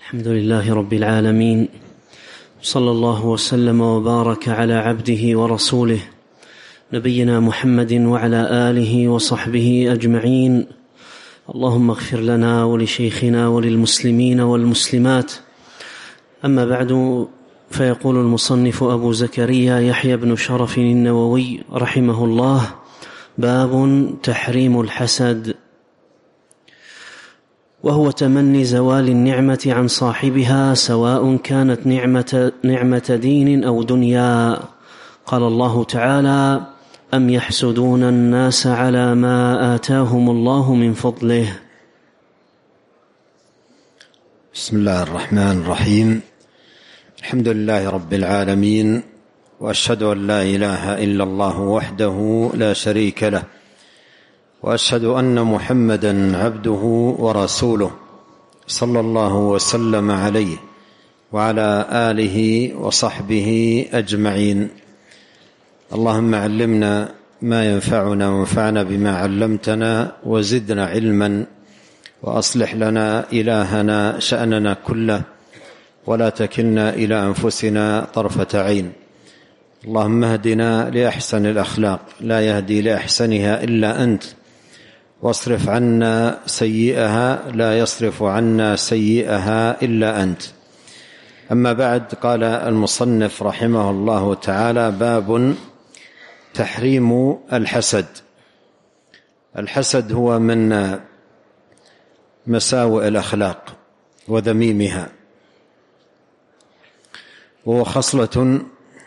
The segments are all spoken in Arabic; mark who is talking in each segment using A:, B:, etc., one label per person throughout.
A: الحمد لله رب العالمين، صلى الله وسلم وبارك على عبده ورسوله نبينا محمد وعلى آله وصحبه أجمعين. اللهم اغفر لنا ولشيخنا وللمسلمين والمسلمات. أما بعد، فيقول المصنف أبو زكريا يحيى بن شرف النووي رحمه الله: باب تحريم الحسد، وهو تمني زوال النعمة عن صاحبها سواء كانت نعمة دين أو دنيا. قال الله تعالى: أم يحسدون الناس على ما آتاهم الله من فضله.
B: بسم الله الرحمن الرحيم. الحمد لله رب العالمين، وأشهد أن لا إله إلا الله وحده لا شريك له، وأشهد أن محمدًا عبده ورسوله، صلى الله وسلم عليه وعلى آله وصحبه أجمعين. اللهم علمنا ما ينفعنا وانفعنا بما علمتنا، وزدنا علما، وأصلح لنا إلهنا شأننا كله، ولا تكلنا إلى أنفسنا طرفة عين. اللهم اهدنا لأحسن الأخلاق، لا يهدي لأحسنها إلا أنت، واصرف عنا سيئها، لا يصرف عنا سيئها إلا أنت. أما بعد، قال المصنف رحمه الله تعالى: باب تحريم الحسد. الحسد هو من مساوئ الأخلاق وذميمها، وهو خصلة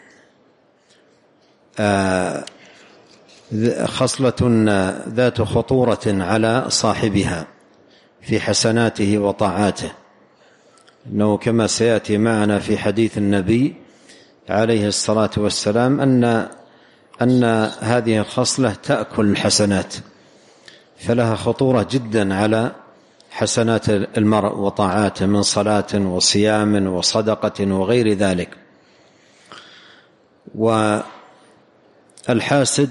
B: ذات خطورة على صاحبها في حسناته وطاعاته، إنه كما سيأتي معنا في حديث النبي عليه الصلاة والسلام أن هذه الخصلة تأكل الحسنات، فلها خطورة جدا على حسنات المرء وطاعاته من صلاة وصيام وصدقة وغير ذلك. والحاسد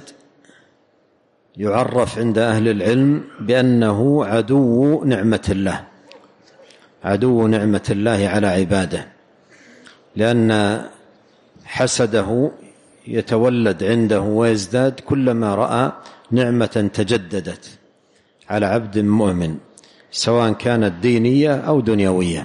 B: يعرف عند أهل العلم بأنه عدو نعمة الله، عدو نعمة الله على عباده، لأن حسده يتولد عنده ويزداد كلما رأى نعمة تجددت على عبد مؤمن، سواء كانت دينية أو دنيوية.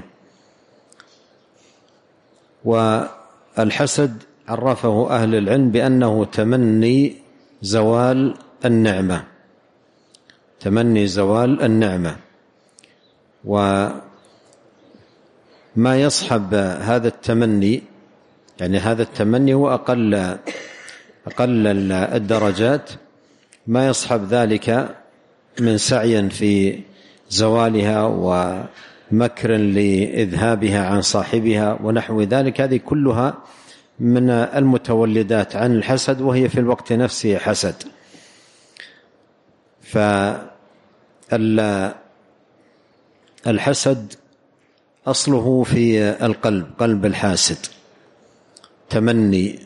B: والحسد عرفه أهل العلم بأنه تمني زوال النعمة، تمني زوال النعمة. وما يصحب هذا التمني، يعني هذا التمني هو أقل الدرجات، ما يصحب ذلك من سعي في زوالها ومكر لإذهابها عن صاحبها ونحو ذلك، هذه كلها من المتولدات عن الحسد، وهي في الوقت نفسه حسد. فالحسد أصله في القلب، قلب الحاسد، تمني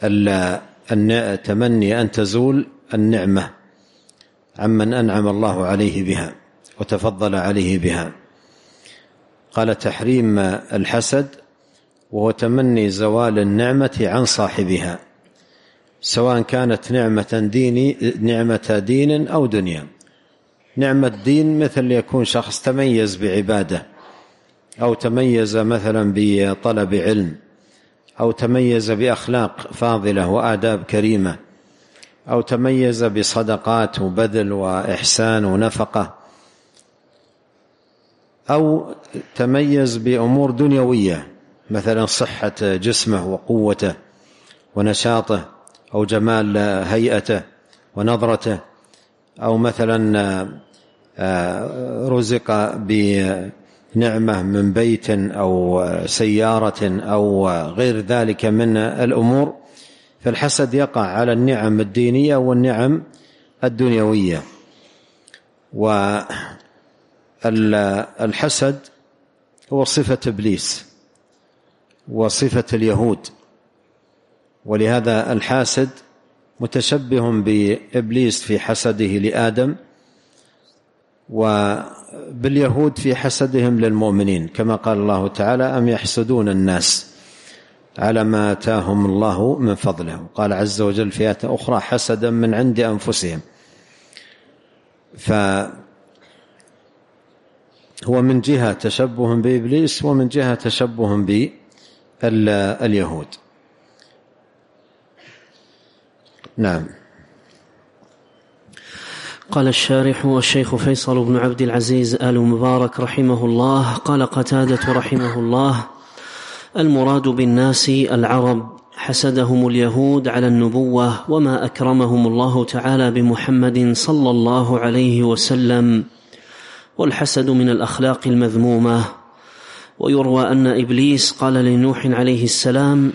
B: أن تزول النعمة عمن أنعم الله عليه بها وتفضل عليه بها. قال: تحريم الحسد، وهو تمني زوال النعمة عن صاحبها سواء كانت نعمة دين أو دنيا. نعمة دين مثل يكون شخص تميز بعبادة، أو تميز مثلا بطلب علم، أو تميز بأخلاق فاضلة وآداب كريمة، أو تميز بصدقات وبذل وإحسان ونفقة، أو تميز بأمور دنيوية مثلا صحة جسمه وقوته ونشاطه، أو جمال هيئته ونظرته، أو مثلا رزق بنعمة من بيت أو سيارة أو غير ذلك من الأمور. فالحسد يقع على النعم الدينية والنعم الدنيوية. والحسد هو صفة إبليس وصفة اليهود، ولهذا الحاسد متشبه بإبليس في حسده لآدم، وباليهود في حسدهم للمؤمنين، كما قال الله تعالى: أم يحسدون الناس على ما آتاهم الله من فضله. قال عز وجل في آية أخرى: حسدا من عند أنفسهم. فهو من جهة تشبه بإبليس، ومن جهة تشبه باليهود. نعم.
A: قال الشارح: والشيخ فيصل بن عبد العزيز آل مبارك رحمه الله. قال قتادة رحمه الله: المراد بالناس العرب، حسدهم اليهود على النبوة، وما أكرمهم الله تعالى بمحمد صلى الله عليه وسلم، والحسد من الأخلاق المذمومة. ويروى أن إبليس قال لنوح عليه السلام: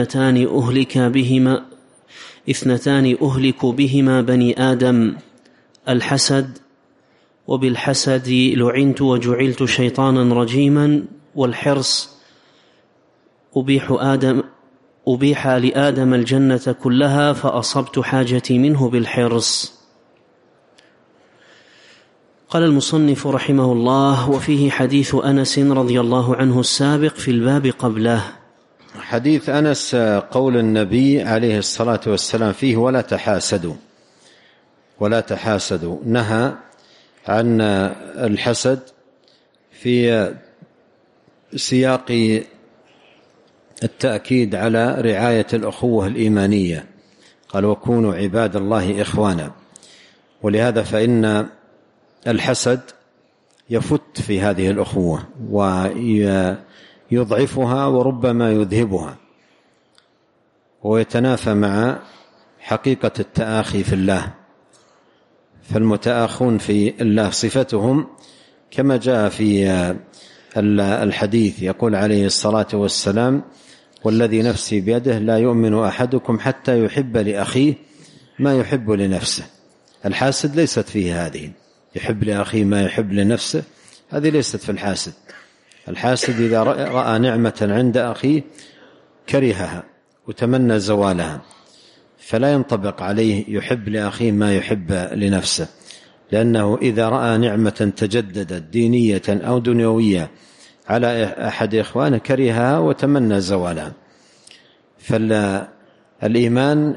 A: اثنتان أهلك بهما بني آدم، الحسد، وبالحسد لعنت وجعلت شيطانا رجيما، والحرص أبيح لآدم الجنة كلها فأصبت حاجتي منه بالحرص. قال المصنف رحمه الله: وفيه حديث أنس رضي الله عنه السابق في الباب قبله.
B: حديث أنس قول النبي عليه الصلاة والسلام فيه: ولا تحاسدوا، نهى عن الحسد في سياق التأكيد على رعاية الأخوة الإيمانية. قال: وكونوا عباد الله إخوانا. ولهذا فإن الحسد يفت في هذه الأخوة ويضعفها وربما يذهبها، ويتنافى مع حقيقة التآخي في الله. فالمتآخون في الله صفتهم كما جاء في الحديث، يقول عليه الصلاة والسلام: والذي نفسي بيده لا يؤمن أحدكم حتى يحب لأخيه ما يحب لنفسه. الحاسد ليست فيه هذه، يحب لأخيه ما يحب لنفسه، هذه ليست في الحاسد. الحاسد إذا رأى نعمة عند أخيه كرهها وتمنى زوالها، فلا ينطبق عليه يحب لأخيه ما يحب لنفسه، لأنه إذا رأى نعمة تجددت دينية أو دنيوية على أحد إخوانه كرهها وتمنى زوالها. فالإيمان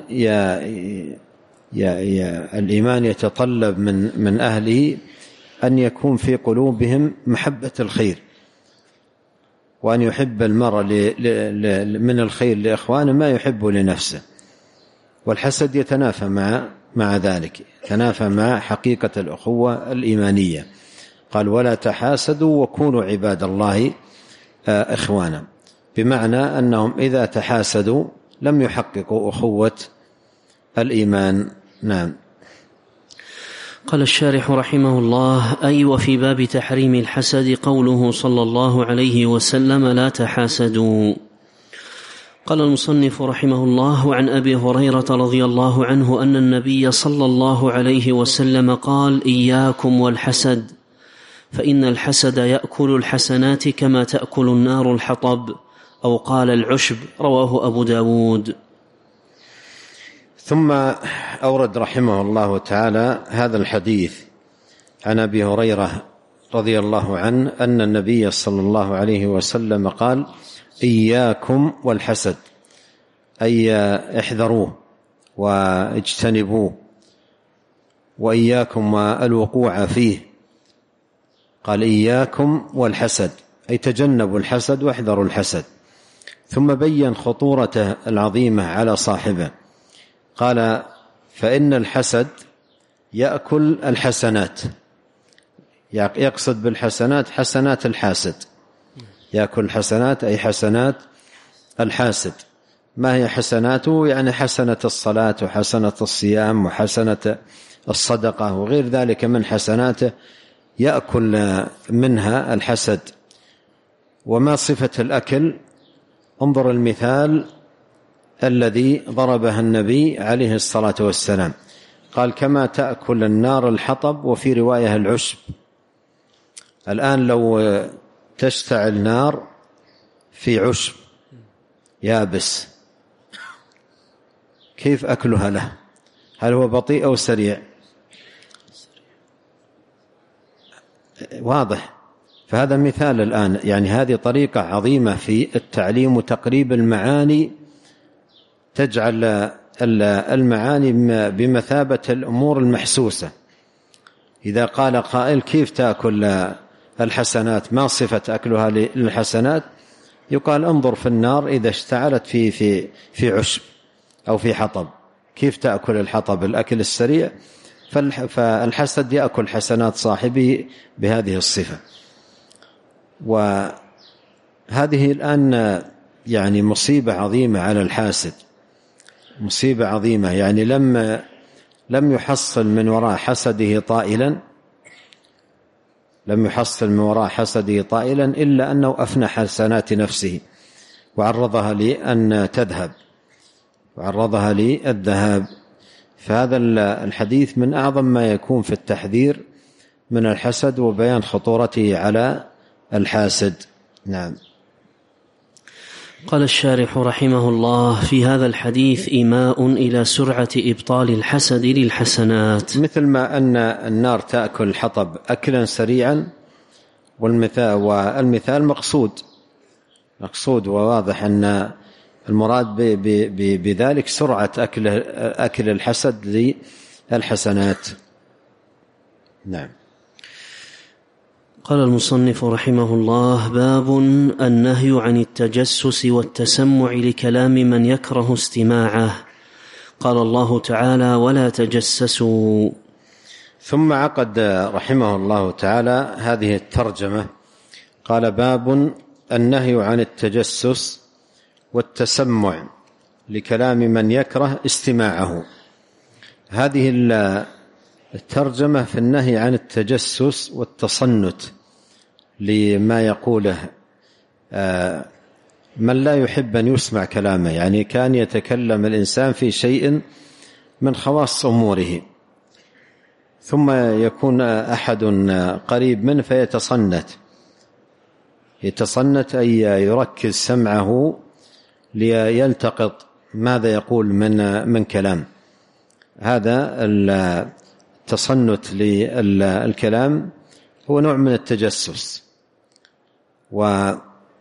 B: الإيمان يتطلب من أهله أن يكون في قلوبهم محبة الخير، وأن يحب المرء من الخير لإخوانه ما يحب لنفسه. والحسد يتنافى مع ذلك، يتنافى مع حقيقة الأخوة الإيمانية. قال: ولا تحاسدوا وكونوا عباد الله إخوانا، بمعنى أنهم إذا تحاسدوا لم يحققوا أخوة الإيمان. نعم.
A: قال الشارح رحمه الله: أي وفي باب تحريم الحسد قوله صلى الله عليه وسلم: لا تحاسدوا. قال المصنف رحمه الله: عن أبي هريرة رضي الله عنه أن النبي صلى الله عليه وسلم قال: إياكم والحسد، فإن الحسد يأكل الحسنات كما تأكل النار الحطب، أو قال العشب. رواه أبو داود.
B: ثم أورد رحمه الله تعالى هذا الحديث عن أبي هريرة رضي الله عنه أن النبي صلى الله عليه وسلم قال: إياكم والحسد، أي احذروه واجتنبوه، وإياكم والوقوع فيه. قال: إياكم والحسد، أي تجنبوا الحسد واحذروا الحسد. ثم بين خطورته العظيمة على صاحبه. قال: فإن الحسد يأكل الحسنات، يقصد بالحسنات حسنات الحاسد، يأكل الحسنات أي حسنات الحاسد. ما هي حسناته؟ يعني حسنة الصلاة وحسنة الصيام وحسنة الصدقة وغير ذلك من حسناته يأكل منها الحسد. وما صفة الأكل؟ انظر المثال الذي ضربها النبي عليه الصلاة والسلام، قال: كما تأكل النار الحطب، وفي رواية العشب. الآن لو تشتعل نار في عشب يابس، كيف أكلها له؟ هل هو بطيء أو سريع؟ واضح. فهذا مثال الآن، يعني هذه طريقة عظيمة في التعليم وتقريب المعاني، تجعل المعاني بمثابة الأمور المحسوسة. إذا قال قائل كيف تأكل الحسنات، ما صفة أكلها للحسنات؟ يقال انظر في النار إذا اشتعلت في عشب أو في حطب، كيف تأكل الحطب الأكل السريع؟ فالحسد يأكل حسنات صاحبه بهذه الصفة. وهذه الآن يعني مصيبة عظيمة على الحاسد، مصيبة عظيمة. يعني لم يحصل من وراء حسده طائلا، لم يحصل من وراء حسده طائلا إلا أنه أفنى حسنات نفسه وعرضها لأن تذهب، وعرضها للذهاب. فهذا الحديث من أعظم ما يكون في التحذير من الحسد وبيان خطورته على الحاسد. نعم.
A: قال الشارح رحمه الله: في هذا الحديث إيماء إلى سرعة إبطال الحسد للحسنات،
B: مثل ما أن النار تأكل الحطب أكلا سريعا، والمثال مقصود وواضح أن المراد بذلك سرعة أكل الحسد للحسنات. نعم.
A: قال المصنف رحمه الله: باب النهي عن التجسس والتسمع لكلام من يكره استماعه. قال الله تعالى: ولا تجسسوا.
B: ثم عقد رحمه الله تعالى هذه الترجمة، قال: باب النهي عن التجسس والتسمع لكلام من يكره استماعه. هذه الترجمة في النهي عن التجسس والتصنت لما يقوله من لا يحب أن يسمع كلامه، يعني كان يتكلم الإنسان في شيء من خواص أموره، ثم يكون أحد قريب منه يتصنت أي يركز سمعه ليلتقط ماذا يقول من كلام. هذا التصنت للكلام هو نوع من التجسس. والله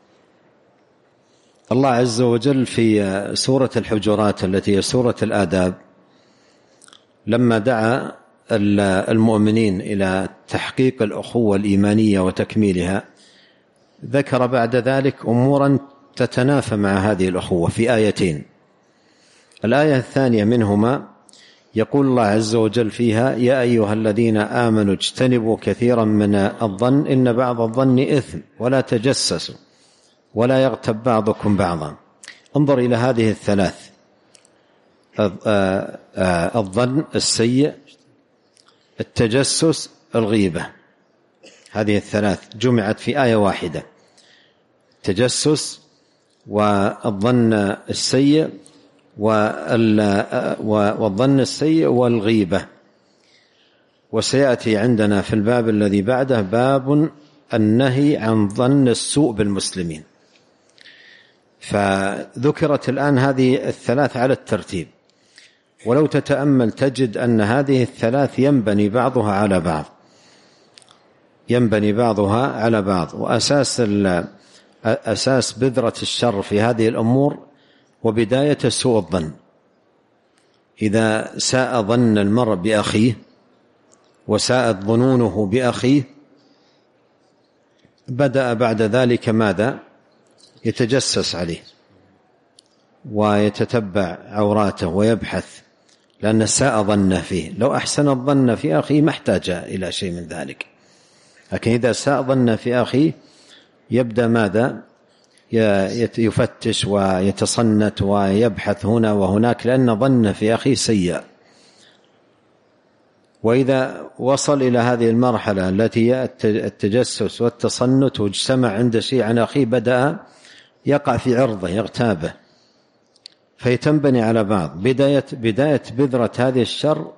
B: عز وجل في سورة الحجرات التي هي سورة الآداب، لما دعا المؤمنين إلى تحقيق الأخوة الإيمانية وتكميلها، ذكر بعد ذلك أمورا تتنافى مع هذه الأخوة في آيتين. الآية الثانية منهما يقول الله عز وجل فيها: يا أيها الذين آمنوا اجتنبوا كثيرا من الظن إن بعض الظن إثم ولا تجسسوا ولا يغتب بعضكم بعضا. انظر إلى هذه الثلاث: الظن السيء، التجسس، الغيبة. هذه الثلاث جمعت في آية واحدة: التجسس والظن السيء والظن السيء والغيبة. وسيأتي عندنا في الباب الذي بعده باب النهي عن ظن السوء بالمسلمين. فذكرت الآن هذه الثلاث على الترتيب، ولو تتأمل تجد أن هذه الثلاث ينبني بعضها على بعض. وأساس بذرة الشر في هذه الأمور وبداية سوء الظن. إذا ساء ظن المرء بأخيه وساءت ظنونه بأخيه، بدأ بعد ذلك ماذا؟ يتجسس عليه ويتتبع عوراته ويبحث، لأن ساء ظنه فيه. لو أحسن الظن في أخيه ما احتاج إلى شيء من ذلك، لكن إذا ساء ظنه في أخيه يبدأ ماذا؟ يفتش ويتصنت ويبحث هنا وهناك، لأن ظنه في أخيه سيء. وإذا وصل إلى هذه المرحلة التي هي التجسس والتصنت واجتمع عند شيء عن أخيه، بدأ يقع في عرضه يغتابه، فيتنبني على بعض. بداية بذرة هذه الشر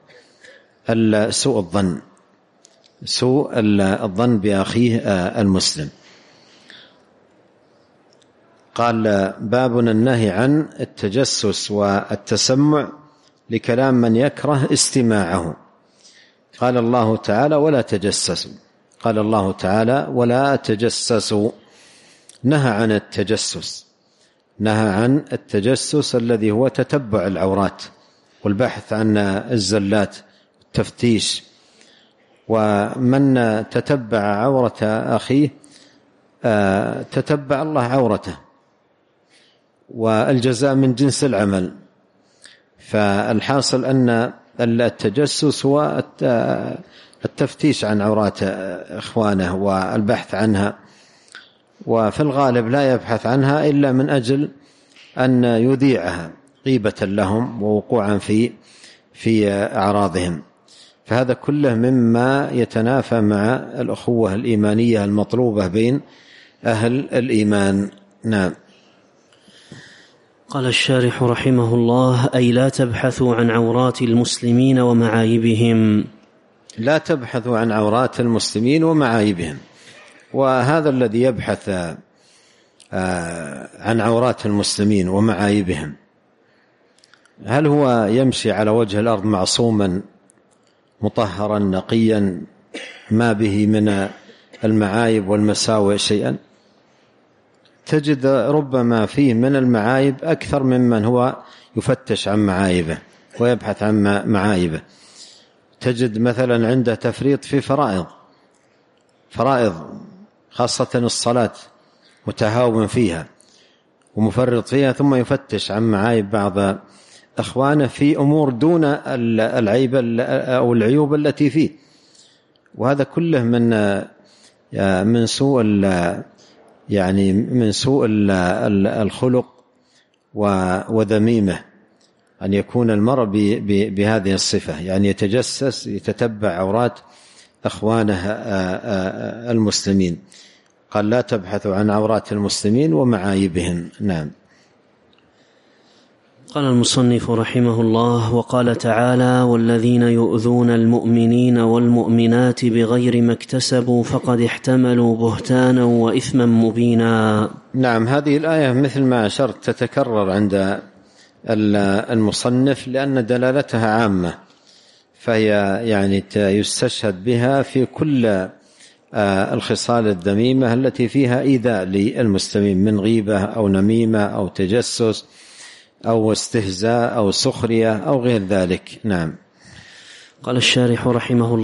B: سوء الظن بأخيه المسلم. قال: باب النهي عن التجسس والتسمع لكلام من يكره استماعه. قال الله تعالى: ولا تجسسوا. قال الله تعالى: ولا تجسسوا. نهى عن التجسس، نهى عن التجسس الذي هو تتبع العورات والبحث عن الزلات والتفتيش. ومن تتبع عورة أخيه تتبع الله عورته، والجزاء من جنس العمل. فالحاصل أن التجسس هو التفتيش عن عورات إخوانه والبحث عنها، وفي الغالب لا يبحث عنها إلا من أجل أن يذيعها غيبة لهم ووقوعا في أعراضهم. فهذا كله مما يتنافى مع الأخوة الإيمانية المطلوبة بين أهل الإيمان. نعم.
A: قال الشارح رحمه الله: أي لا تبحثوا عن عورات المسلمين ومعايبهم.
B: لا تبحثوا عن عورات المسلمين ومعايبهم. وهذا الذي يبحث عن عورات المسلمين ومعايبهم، هل هو يمشي على وجه الأرض معصوما مطهرا نقيا ما به من المعايب والمساوئ شيئا؟ تجد ربما فيه من المعايب أكثر ممن هو يفتش عن معايبه ويبحث عن معايبه. تجد مثلا عنده تفريط في فرائض خاصة الصلاة، متهاون فيها ومفرط فيها، ثم يفتش عن معايب بعض أخوانه في أمور دون العيب أو العيوب التي فيه. وهذا كله من سوء الخلق وذميمه، أن يكون المرء بهذه الصفة، يعني يتجسس يتتبع عورات أخوانه المسلمين. قال: لا تبحثوا عن عورات المسلمين ومعايبهم. نعم.
A: قال المصنف رحمه الله: وقال تعالى: والذين يؤذون المؤمنين والمؤمنات بغير ما اكتسبوا فقد احتملوا بهتانا وإثما مبينا.
B: نعم، هذه الآية مثل ما أشرت تتكرر عند المصنف لأن دلالتها عامة، فهي يعني يستشهد بها في كل الخصال الذميمة التي فيها إيذاء للمسلمين من غيبة أو نميمة أو تجسس أو استهزاء أو سخرية أو غير ذلك. نعم.
A: قال الشارح رحمه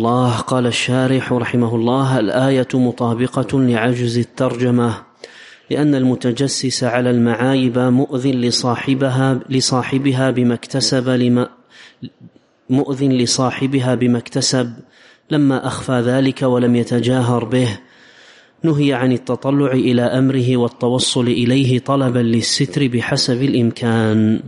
A: الله: الآية مطابقة لعجز الترجمة، لأن المتجسس على المعايب مؤذن لصاحبها بما اكتسب لما أخفى ذلك ولم يتجاهر به. نهي عن التطلع إلى أمره والتوصل إليه طلبا للستر بحسب الإمكان.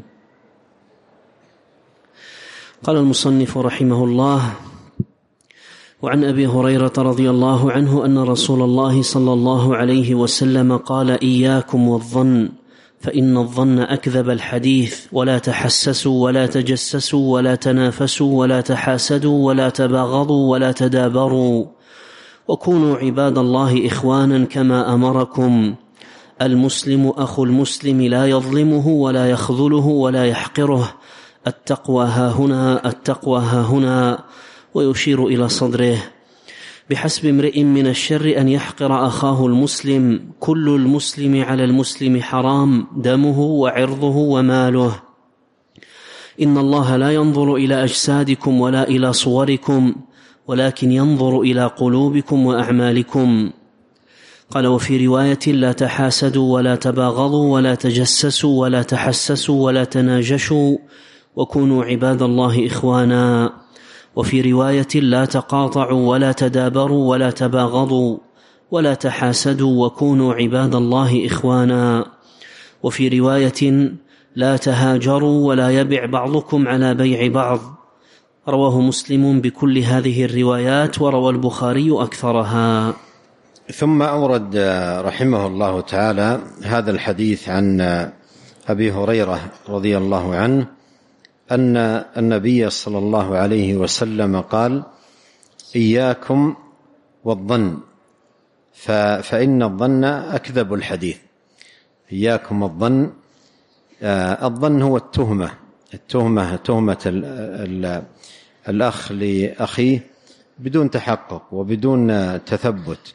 A: قال المصنف رحمه الله: وعن أبي هريرة رضي الله عنه أن رسول الله صلى الله عليه وسلم قال: إياكم والظن، فإن الظن أكذب الحديث، ولا تحسسوا ولا تجسسوا ولا تنافسوا ولا تحاسدوا ولا تباغضوا ولا تدابروا، وكونوا عباد الله إخوانا كما أمركم. المسلم أخو المسلم لا يظلمه ولا يخذله ولا يحقره. التقوى ها هنا، ويشير إلى صدره. بحسب امرئ من الشر أن يحقر أخاه المسلم. كل المسلم على المسلم حرام، دمه وعرضه وماله. إن الله لا ينظر إلى أجسادكم ولا إلى صوركم، ولكن ينظر إلى قلوبكم وأعمالكم. قال: وفي رواية: لا تحاسدوا ولا تباغضوا ولا تجسسوا ولا تحسسوا ولا تناجشوا، وكونوا عباد الله إخوانا. وفي رواية: لا تقاطعوا ولا تدابروا ولا تباغضوا ولا تحاسدوا، وكونوا عباد الله إخوانا. وفي رواية: لا تهاجروا ولا يبع بعضكم على بيع بعض. رواه مسلم بكل هذه الروايات، وروى البخاري أكثرها.
B: ثم أورد رحمه الله تعالى هذا الحديث عن أبي هريرة رضي الله عنه أن النبي صلى الله عليه وسلم قال: إياكم والظن، فإن الظن أكذب الحديث. إياكم الظن. الظن هو تهمة الأخ لأخيه بدون تحقق وبدون تثبت،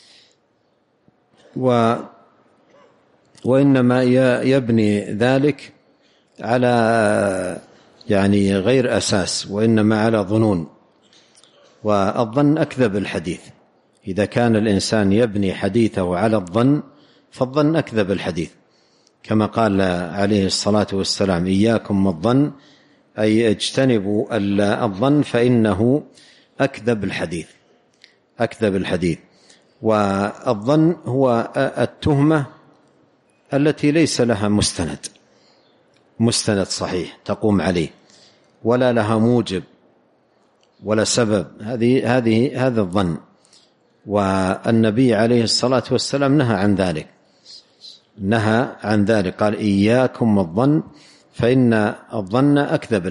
B: وإنما يبني ذلك على يعني غير أساس، وإنما على ظنون. والظن أكذب الحديث. إذا كان الإنسان يبني حديثه على الظن فالظن أكذب الحديث، كما قال عليه الصلاة والسلام: إياكم والظن، أي اجتنبوا الظن فإنه أكذب الحديث. أكذب الحديث. والظن هو التهمة التي ليس لها مستند صحيح تقوم عليه، ولا لها موجب ولا سبب. هذا الظن. والنبي عليه الصلاة والسلام نهى عن ذلك، قال: إياكم والظن فإن الظن أكذب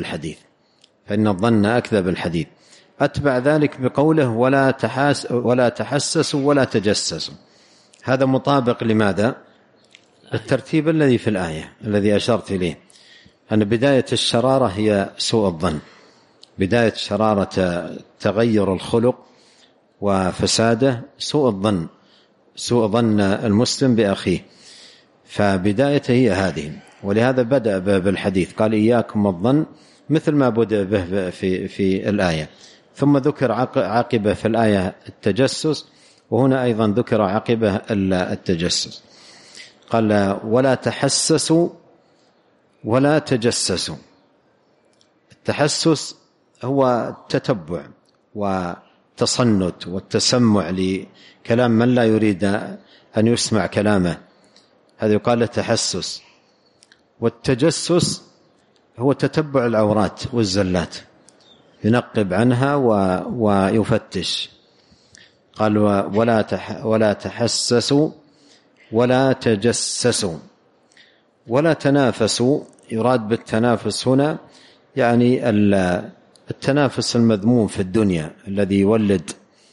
B: الحديث. أتبع ذلك بقوله: ولا تحسسوا ولا تجسسوا. هذا مطابق لماذا؟ الترتيب الذي في الآية الذي أشرت إليه، أن بداية الشرارة هي سوء الظن، بداية شرارة تغير الخلق وفساده سوء ظن المسلم بأخيه، فبدايته هي هذه. ولهذا بدأ بالحديث، قال: إياكم الظن، مثل ما بدأ به في الآية، ثم ذكر عاقبة في الآية التجسس، وهنا أيضا ذكر عاقبة التجسس. قال: ولا تحسسوا ولا تجسسوا. التحسس هو التتبع والتصنت والتسمع لكلام من لا يريد أن يسمع كلامه، هذا يقال له تحسس. والتجسس هو تتبع العورات والزلات، ينقب عنها ويفتش. قال: ولا تحسسوا ولا تجسسوا ولا تنافسوا. يراد بالتنافس هنا يعني التنافس المذموم في الدنيا الذي يولد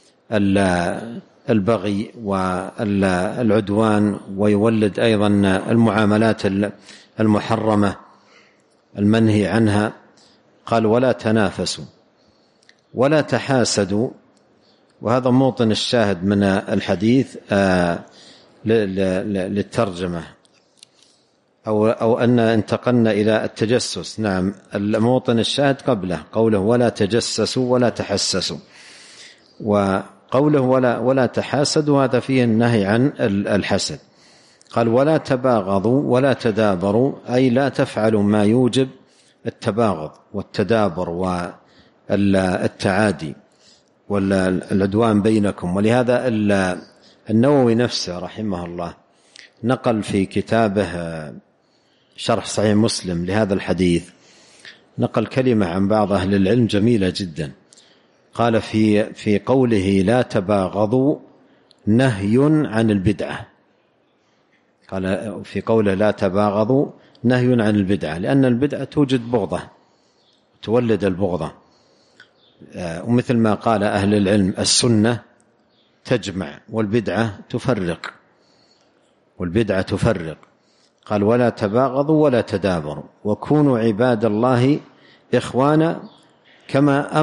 B: البغي والعدوان، ويولد أيضا المعاملات المحرمة المنهي عنها. قال: ولا تنافسوا ولا تحاسدوا. وهذا موطن الشاهد من الحديث للترجمة، أو أن انتقلنا إلى التجسس. نعم، الموطن الشاهد قبله قوله: ولا تجسسوا ولا تحسسوا. وقوله ولا تحاسدوا هذا فيه النهي عن الحسد. قال: ولا تباغضوا ولا تدابروا، أي لا تفعلوا ما يوجب التباغض والتدابر والتعادي والعدوان بينكم. ولهذا النووي نفسه رحمه الله نقل في كتابه شرح صحيح مسلم لهذا الحديث، نقل كلمة عن بعض أهل العلم جميلة جدا. قال في قوله لا تباغضوا نهي عن البدعة. قال في قوله لا تباغضوا نهي عن البدعة، لأن البدعة توجد بغضة، تولد البغضة. ومثل ما قال أهل العلم: السنة تجمع والبدعة تفرق. قال: ولا تباغضوا ولا تدابروا وكونوا عباد الله إخوانا كما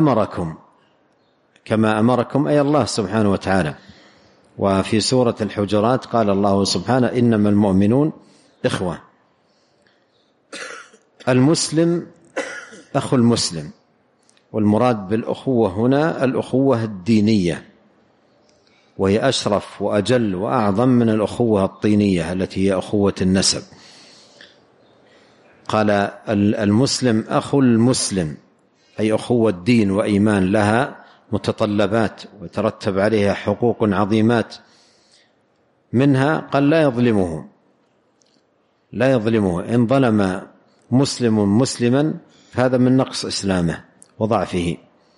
B: أمركم أي الله سبحانه وتعالى. وفي سورة الحجرات قال الله سبحانه: إنما المؤمنون إخوة. المسلم أخو المسلم، والمراد بالأخوة هنا الأخوة الدينية، وهي أشرف وأجل وأعظم من الأخوة الطينية التي هي أخوة النسب. قال: المسلم أخو المسلم، أي أخوة الدين وإيمان، لها متطلبات وترتب عليها حقوق عظيمات، منها قال: لا يظلمه. إن ظلم مسلم مسلما فهذا من نقص إسلامه وضعفه.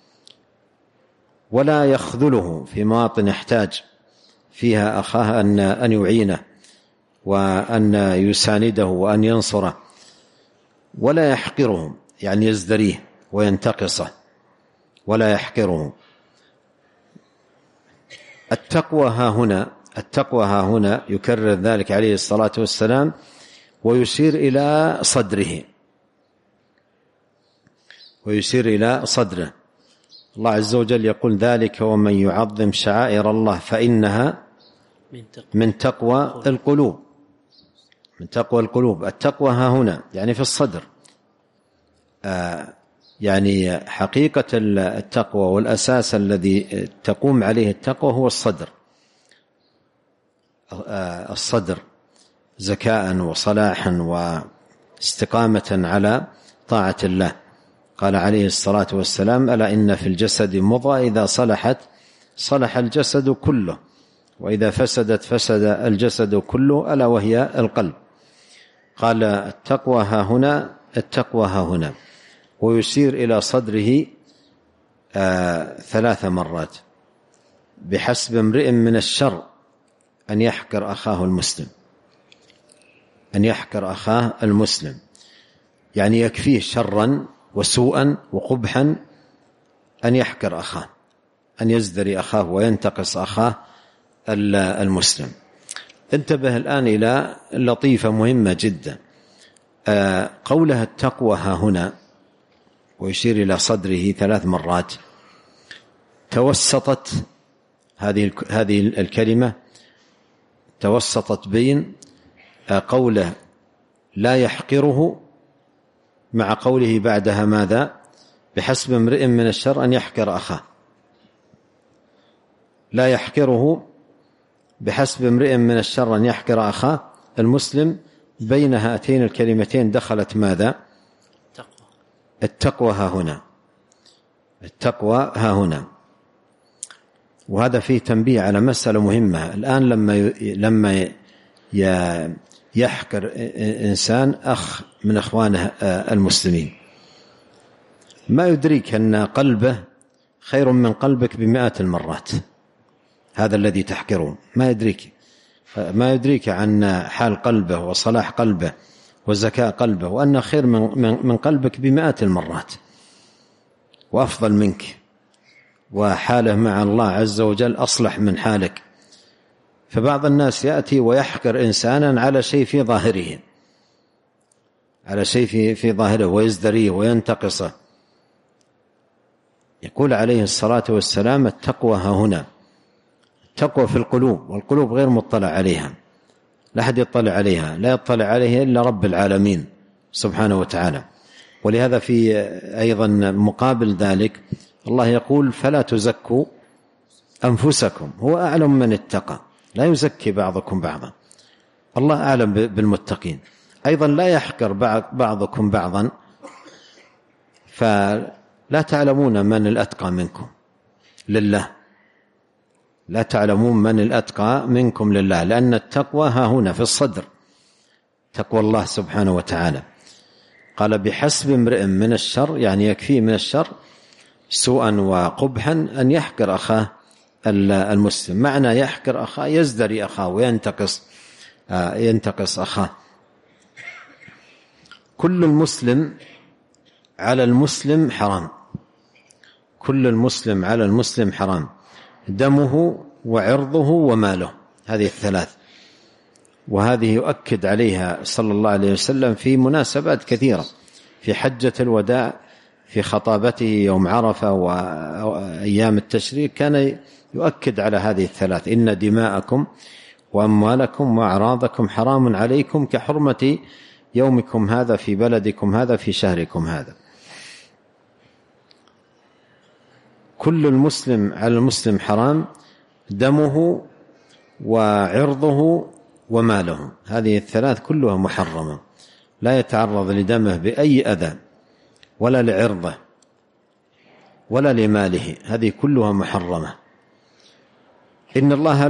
B: ولا يخذله في مواطن يحتاج فيها أخاه أن يعينه وأن يسانده وأن ينصره. ولا يحقره، يعني يزدريه وينتقصه، ولا يحقره. التقوى ها هنا يكرر ذلك عليه الصلاة والسلام، ويشير إلى صدره. الله عز وجل يقول ذلك ومن يعظم شعائر الله فإنها من تقوى القلوب. من تقوى القلوب. التقوى ها هنا يعني في الصدر. يعني حقيقة التقوى والأساس الذي تقوم عليه التقوى هو الصدر. الصدر زكاء وصلاحا واستقامة على طاعة الله. قال عليه الصلاة والسلام ألا إن في الجسد مضغة إذا صلحت صلح الجسد كله وإذا فسدت فسد الجسد كله ألا وهي القلب. قال التقوى ها هنا. التقوى ها هنا. ويشير إلى صدره 3 مرات. بحسب امرئ من الشر أن يحقر أخاه المسلم. أن يحقر أخاه المسلم يعني يكفيه شرا وسوءا وقبحا أن يحقر أخاه، أن يزدري أخاه وينتقص أخاه المسلم. انتبه الآن إلى لطيفة مهمة جدا. قولها التقوى ها هنا ويشير إلى صدره 3 مرات. توسطت هذه الكلمة توسطت بين قوله لا يحقره مع قوله بعدها ماذا؟ بحسب امرئ من الشر أن يحقر أخاه. لا يحقره بحسب امرئ من الشر أن يحقر أخاه المسلم. بين هاتين الكلمتين دخلت ماذا؟ التقوى ها هنا. التقوى ها هنا. وهذا فيه تنبيه على مسألة مهمة. الآن لما يحقر إنسان أخ من أخوانه المسلمين ما يدريك أن قلبه خير من قلبك ب100 المرات. هذا الذي تحقره ما يدريك عن حال قلبه وصلاح قلبه وزكاء قلبه وأنه خير من قلبك ب100 المرات وأفضل منك وحاله مع الله عز وجل أصلح من حالك. فبعض الناس يأتي ويحقر إنسانا على شيء في ظاهره، على شيء في ظاهره ويزدريه وينتقصه. يقول عليه الصلاة والسلام التقوى ها هنا. التقوى في القلوب، والقلوب غير مطلع عليها، لا أحد يطلع عليها، لا يطلع عليها إلا رب العالمين سبحانه وتعالى. ولهذا في أيضا مقابل ذلك الله يقول فلا تزكوا أنفسكم هو أعلم من اتقى. لا يزكي بعضكم بعضا، الله أعلم بالمتقين. أيضا لا يحقر بعضكم بعضا، فلا تعلمون من الأتقى منكم لله. لا تعلمون من الأتقى منكم لله، لأن التقوى ها هنا في الصدر، تقوى الله سبحانه وتعالى. قال بحسب امرئ من الشر يعني يكفيه من الشر سوءا وقبحا أن يحقر أخاه المسلم. معنى يحقر أخاه يزدري أخاه وينتقص أخاه. كل المسلم على المسلم حرام. كل المسلم على المسلم حرام، دمه وعرضه وماله. هذه الثلاث، وهذه يؤكد عليها صلى الله عليه وسلم في مناسبات كثيرة. في حجة الوداع، في خطابته يوم عرفة وأيام التشريق كان يؤكد على هذه الثلاث: إن دماءكم وأموالكم وأعراضكم حرام عليكم كحرمة يومكم هذا في بلدكم هذا في شهركم هذا. كل المسلم على المسلم حرام، دمه وعرضه وماله. هذه الثلاث كلها محرمة، لا يتعرض لدمه بأي أذى ولا لعرضه ولا لماله، هذه كلها محرمة. إن الله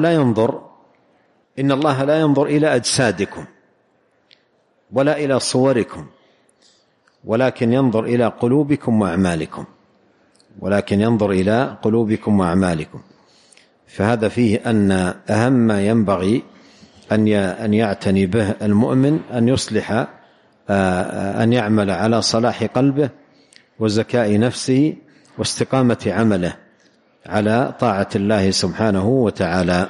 B: لا ينظر إلى أجسادكم ولا إلى صوركم، ولكن ينظر إلى قلوبكم وأعمالكم. فهذا فيه أن أهم ما ينبغي أن يعتني به المؤمن أن يصلح، أن يعمل على صلاح قلبه وزكاء نفسه واستقامة عمله على طاعة الله سبحانه وتعالى.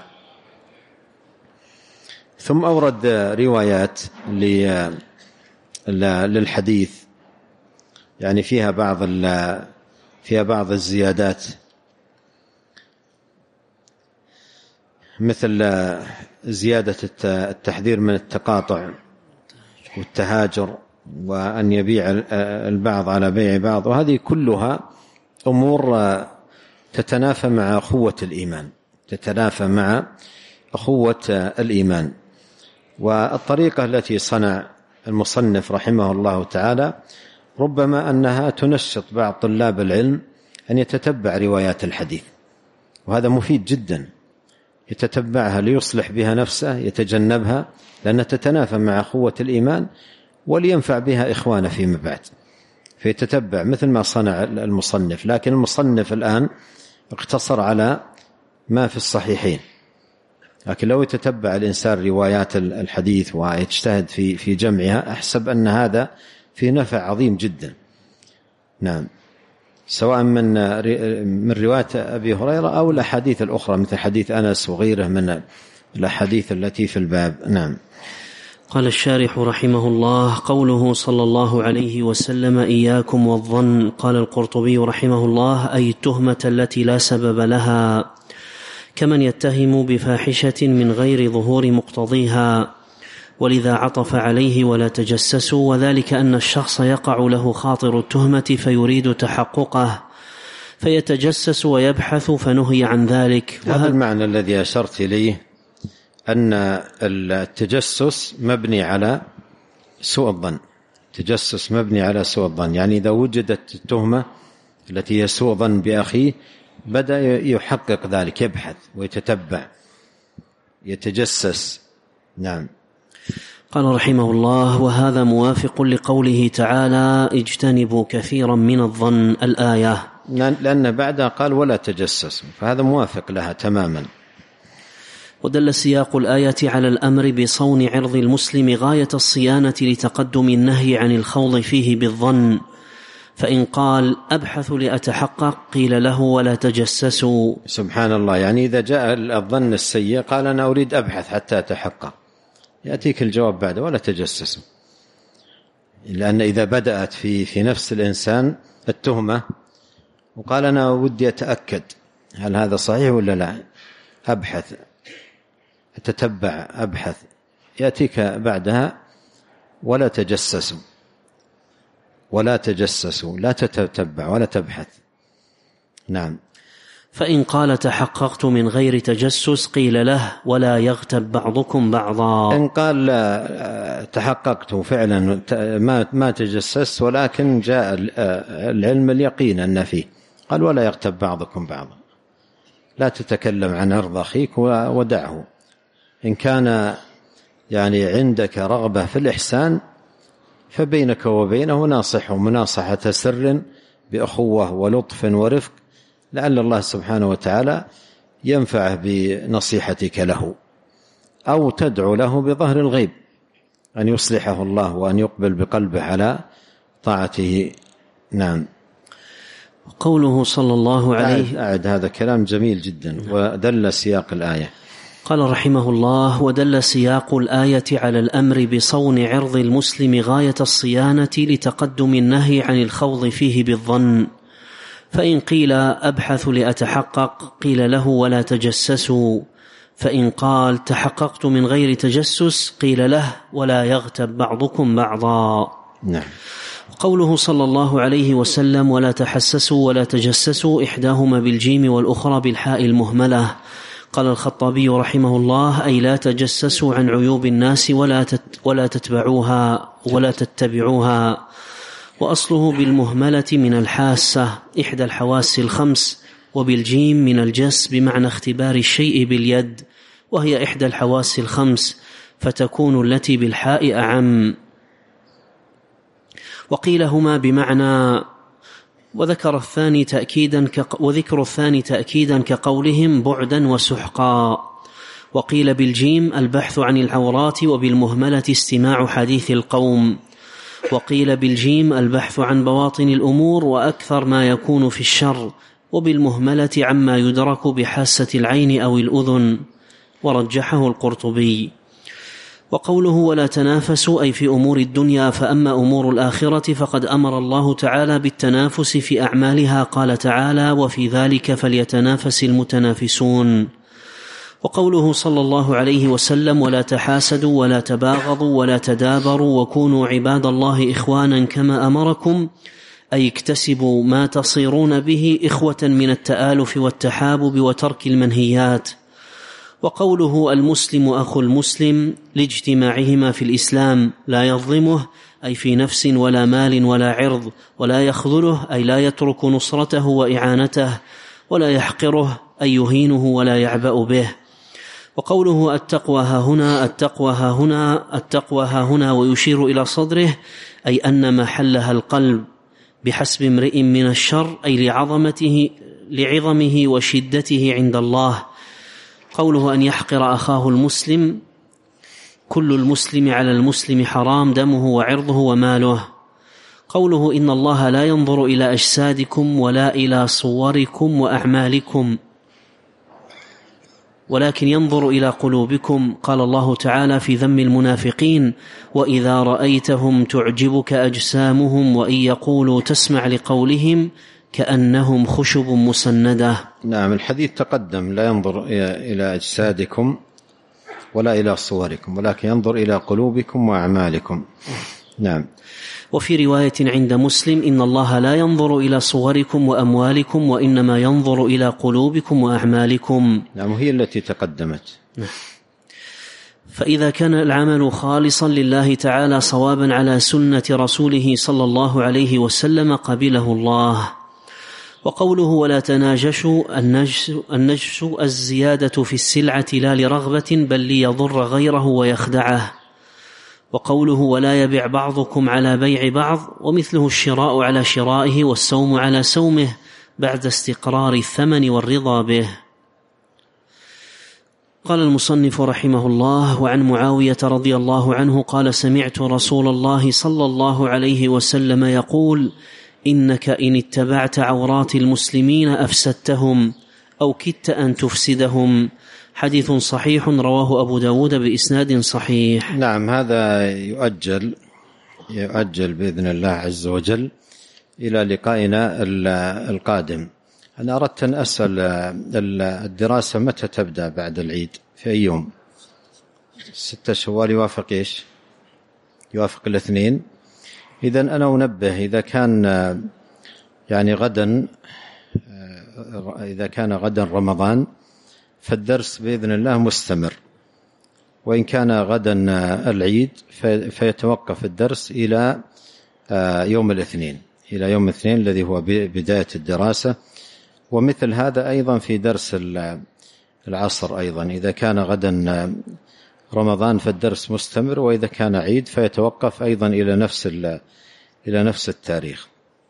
B: ثم أورد روايات للحديث يعني فيها بعض فيها بعض الزيادات، مثل زيادة التحذير من التقاطع والتهاجر، وأن يبيع البعض على بيع بعض، وهذه كلها أمور تتنافى مع أخوة الإيمان، تتنافى مع أخوة الإيمان. والطريقة التي صنع المصنف رحمه الله تعالى ربما أنها تنشط بعض طلاب العلم أن يتتبع روايات الحديث، وهذا مفيد جدا، يتتبعها ليصلح بها نفسه، يتجنبها لأنها تتنافى مع أخوة الإيمان، ولينفع بها إخوانه فيما بعد، فيتتبع مثل ما صنع المصنف. لكن المصنف الآن اقتصر على ما في الصحيحين، لكن لو يتتبع الإنسان روايات الحديث ويجتهد في جمعها، أحسب أن هذا في نفع عظيم جدا. نعم، سواء من رواية أبي هريرة أو الأحاديث الأخرى مثل حديث أنس وغيره من الأحاديث التي في الباب. نعم.
A: قال الشارح رحمه الله: قوله صلى الله عليه وسلم إياكم والظن. قال القرطبي رحمه الله: أي التهمة التي لا سبب لها، كمن يتهم بفاحشة من غير ظهور مقتضيها، ولذا عطف عليه ولا تجسسوا، وذلك أن الشخص يقع له خاطر التهمة فيريد تحققه فيتجسس ويبحث، فنهي عن ذلك.
B: هذا المعنى الذي أشرت إليه، أن التجسس مبني على سوء الظن، التجسس مبني على سوء الظن، يعني إذا وجدت التهمة التي هي سوء ظن بأخيه بدأ يحقق ذلك، يبحث ويتتبع، يتجسس. نعم.
A: قال رحمه الله: وهذا موافق لقوله تعالى: اجتنبوا كثيرا من الظن، الآية،
B: لأن بعدها قال ولا تجسسوا، فهذا موافق لها تماما.
A: ودل سياق الآية على الأمر بصون عرض المسلم غاية الصيانة لتقدم النهي عن الخوض فيه بالظن، فإن قال أبحث لأتحقق قيل له ولا تجسسوا.
B: سبحان الله، يعني إذا جاء الظن السيء قال أنا أريد أبحث حتى أتحقق، يأتيك الجواب بعد ولا تجسسوا، لأن إذا بدأت في نفس الإنسان التهمة وقال أنا ودي أتأكد هل هذا صحيح ولا لا، أبحث، أتتبع، أبحث، يأتيك بعدها ولا تجسسوا، ولا تجسسوا، لا تتبع ولا تبحث. نعم.
A: فإن قال تحققت من غير تجسس قيل له ولا يغتب بعضكم بعضا.
B: إن قال تحققت فعلا ما تجسس، ولكن جاء العلم اليقين أن فيه، قال ولا يغتب بعضكم بعضا، لا تتكلم عن عرض أخيك ودعه. إن كان يعني عندك رغبة في الإحسان فبينك وبينه ناصحه مناصحة سر بأخوة ولطف ورفق، لعل الله سبحانه وتعالى ينفعه بنصيحتك له، أو تدعو له بظهر الغيب أن يصلحه الله وأن يقبل بقلبه على طاعته. نعم.
A: قوله صلى الله عليه،
B: أعد هذا كلام جميل جدا. ودل سياق الآية،
A: قال رحمه الله: ودل سياق الآية على الأمر بصون عرض المسلم غاية الصيانة لتقدم النهي عن الخوض فيه بالظن، فإن قيل أبحث لأتحقق قيل له ولا تجسسوا، فإن قال تحققت من غير تجسس قيل له ولا يغتب بعضكم بعضا.
B: نعم.
A: قوله صلى الله عليه وسلم ولا تحسسوا ولا تجسسوا، إحداهما بالجيم والأخرى بالحاء المهملة. قال الخطابي رحمه الله: أي لا تجسسوا عن عيوب الناس ولا تتبعوها ولا تتبعوها، وأصله بالمهملة من الحاسة إحدى الحواس الخمس، وبالجيم من الجس بمعنى اختبار الشيء باليد، وهي إحدى الحواس الخمس، فتكون التي بالحاء أعم. وقيل هما بمعنى، وذكر الثاني تأكيدا كقولهم بعدا وسحقا. وقيل بالجيم البحث عن العورات، وبالمهملة استماع حديث القوم. وقيل بالجيم البحث عن بواطن الأمور وأكثر ما يكون في الشر، وبالمهملة عما يدرك بحاسة العين أو الأذن، ورجحه القرطبي. وقوله ولا تنافسوا أي في أمور الدنيا، فأما أمور الآخرة فقد أمر الله تعالى بالتنافس في أعمالها، قال تعالى وفي ذلك فليتنافس المتنافسون. وقوله صلى الله عليه وسلم ولا تحاسدوا ولا تباغضوا ولا تدابروا وكونوا عباد الله إخوانا كما أمركم، أي اكتسبوا ما تصيرون به إخوة من التآلف والتحابب وترك المنهيات. وقوله المسلم أخو المسلم لاجتماعهما في الإسلام، لا يظلمه أي في نفس ولا مال ولا عرض، ولا يخذله أي لا يترك نصرته وإعانته، ولا يحقره أي يهينه ولا يعبأ به. وقوله التقوى ها هنا ويشير إلى صدره، أي أن محلها القلب بحسب امرئ من الشر، أي لعظمه وشدته عند الله. قوله أن يحقر أخاه المسلم، كل المسلم على المسلم حرام دمه وعرضه وماله. قوله إن الله لا ينظر إلى أجسادكم ولا إلى صوركم وأعمالكم ولكن ينظر إلى قلوبكم، قال الله تعالى في ذم المنافقين وإذا رأيتهم تعجبك أجسامهم وإن يقولوا تسمع لقولهم كأنهم خشب مسندة.
B: نعم، الحديث تقدم لا ينظر إلى أجسادكم ولا إلى صوركم ولكن ينظر إلى قلوبكم وأعمالكم. نعم.
A: وفي رواية عند مسلم إن الله لا ينظر إلى صوركم وأموالكم وإنما ينظر إلى قلوبكم وأعمالكم.
B: نعم، هي التي تقدمت.
A: فإذا كان العمل خالصا لله تعالى صوابا على سنة رسوله صلى الله عليه وسلم قبله الله. وقوله ولا تناجشوا، النجش الزيادة في السلعة لا لرغبة بل ليضر غيره ويخدعه. وقوله ولا يبع بعضكم على بيع بعض، ومثله الشراء على شرائه والسوم على سومه بعد استقرار الثمن والرضا به. قال المصنف رحمه الله وعن معاوية رضي الله عنه قال سمعت رسول الله صلى الله عليه وسلم يقول إنك إن اتبعت عورات المسلمين أفسدتهم أو كدت أن تفسدهم. حديث صحيح رواه أبو داود بإسناد صحيح.
B: نعم، هذا يؤجل بإذن الله عز وجل إلى لقائنا القادم. أنا أردت أن أسأل الدراسة متى تبدأ بعد العيد؟ في أي يوم؟ 6 شوال يوافق إيش؟ يوافق الاثنين. إذن أنا أنبه إذا كان يعني غدا رمضان فالدرس بإذن الله مستمر، وإن كان غدا العيد فيتوقف الدرس إلى يوم الاثنين الذي هو بداية الدراسة. ومثل هذا أيضا في درس العصر أيضا، إذا كان غدا رمضان فالدرس مستمر، وإذا كان عيد فيتوقف أيضا إلى نفس التاريخ.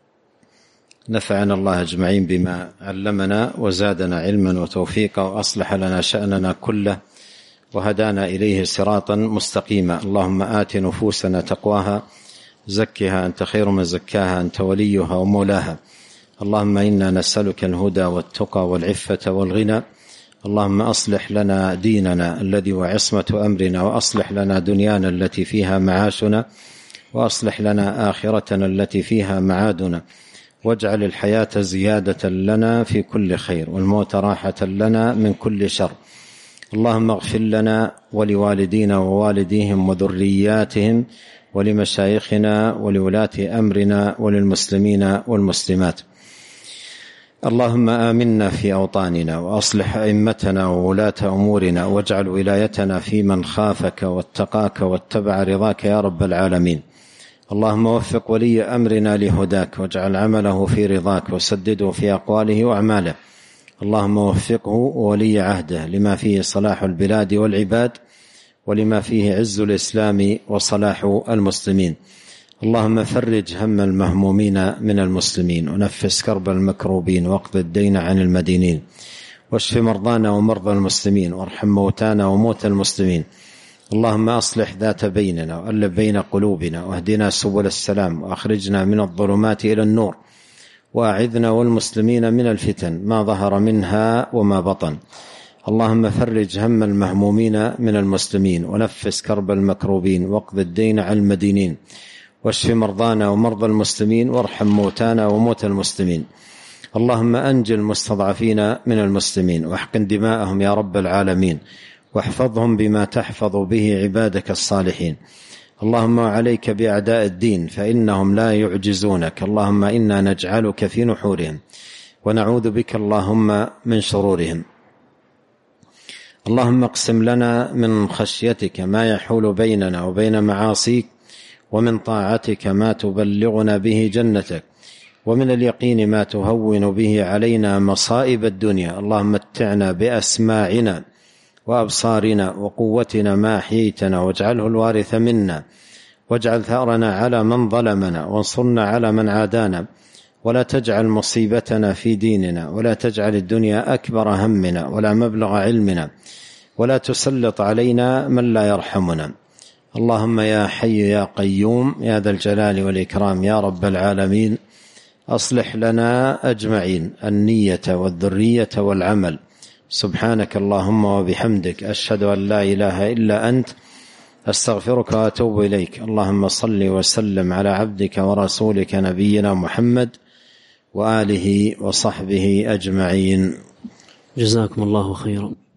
B: نفعنا الله أجمعين بما علمنا وزادنا علما وتوفيقا وأصلح لنا شأننا كله وهدانا إليه صراطا مستقيما. اللهم آت نفوسنا تقواها زكها أنت خير من زكاها أنت وليها ومولاها. اللهم إنا نسألك الهدى والتقى والعفة والغنى. اللهم أصلح لنا ديننا الذي وعصمة أمرنا، وأصلح لنا دنيانا التي فيها معاشنا، وأصلح لنا آخرتنا التي فيها معادنا، واجعل الحياة زيادة لنا في كل خير والموت راحة لنا من كل شر. اللهم اغفر لنا ولوالدينا ووالديهم وذرياتهم ولمشايخنا ولولاة أمرنا وللمسلمين والمسلمات. اللهم آمنا في أوطاننا وأصلح أئمتنا وولاة أمورنا، واجعل ولايتنا في من خافك واتقاك واتبع رضاك يا رب العالمين. اللهم وفق ولي أمرنا لهداك، واجعل عمله في رضاك، وسدده في أقواله وأعماله. اللهم وفقه وولي عهده لما فيه صلاح البلاد والعباد، ولما فيه عز الإسلام وصلاح المسلمين. اللهم فرج هم المهمومين من المسلمين، ونفس كرب المكروبين، واقض الدين عن المدينين، واشف مرضانا ومرضى المسلمين، وارحم موتانا وموتى المسلمين. اللهم أصلح ذات بيننا وألف بين قلوبنا، واهدنا سبل السلام، وأخرجنا من الظلمات إلى النور، وأعذنا والمسلمين من الفتن ما ظهر منها وما بطن. اللهم فرج هم المهمومين من المسلمين، ونفس كرب المكروبين، واقض الدين عن المدينين، واشف مرضانا ومرضى المسلمين، وارحم موتانا وموتى المسلمين. اللهم أنج المستضعفين من المسلمين، واحقن دماءهم يا رب العالمين، واحفظهم بما تحفظ به عبادك الصالحين. اللهم عليك بأعداء الدين فإنهم لا يعجزونك. اللهم إنا نجعلك في نحورهم ونعوذ بك اللهم من شرورهم. اللهم اقسم لنا من خشيتك ما يحول بيننا وبين معاصيك، ومن طاعتك ما تبلغنا به جنتك، ومن اليقين ما تهون به علينا مصائب الدنيا. اللهم متعنا بأسماعنا وأبصارنا وقوتنا ما أحييتنا، واجعله الوارث منا، واجعل ثأرنا على من ظلمنا، وانصرنا على من عادانا، ولا تجعل مصيبتنا في ديننا، ولا تجعل الدنيا أكبر همنا ولا مبلغ علمنا، ولا تسلط علينا من لا يرحمنا. اللهم يا حي يا قيوم يا ذا الجلال والإكرام يا رب العالمين، أصلح لنا أجمعين النية والذرية والعمل. سبحانك اللهم وبحمدك، أشهد أن لا إله إلا أنت، أستغفرك وأتوب إليك. اللهم صل وسلم على عبدك ورسولك نبينا محمد وآله وصحبه أجمعين.
A: جزاكم الله خيرا.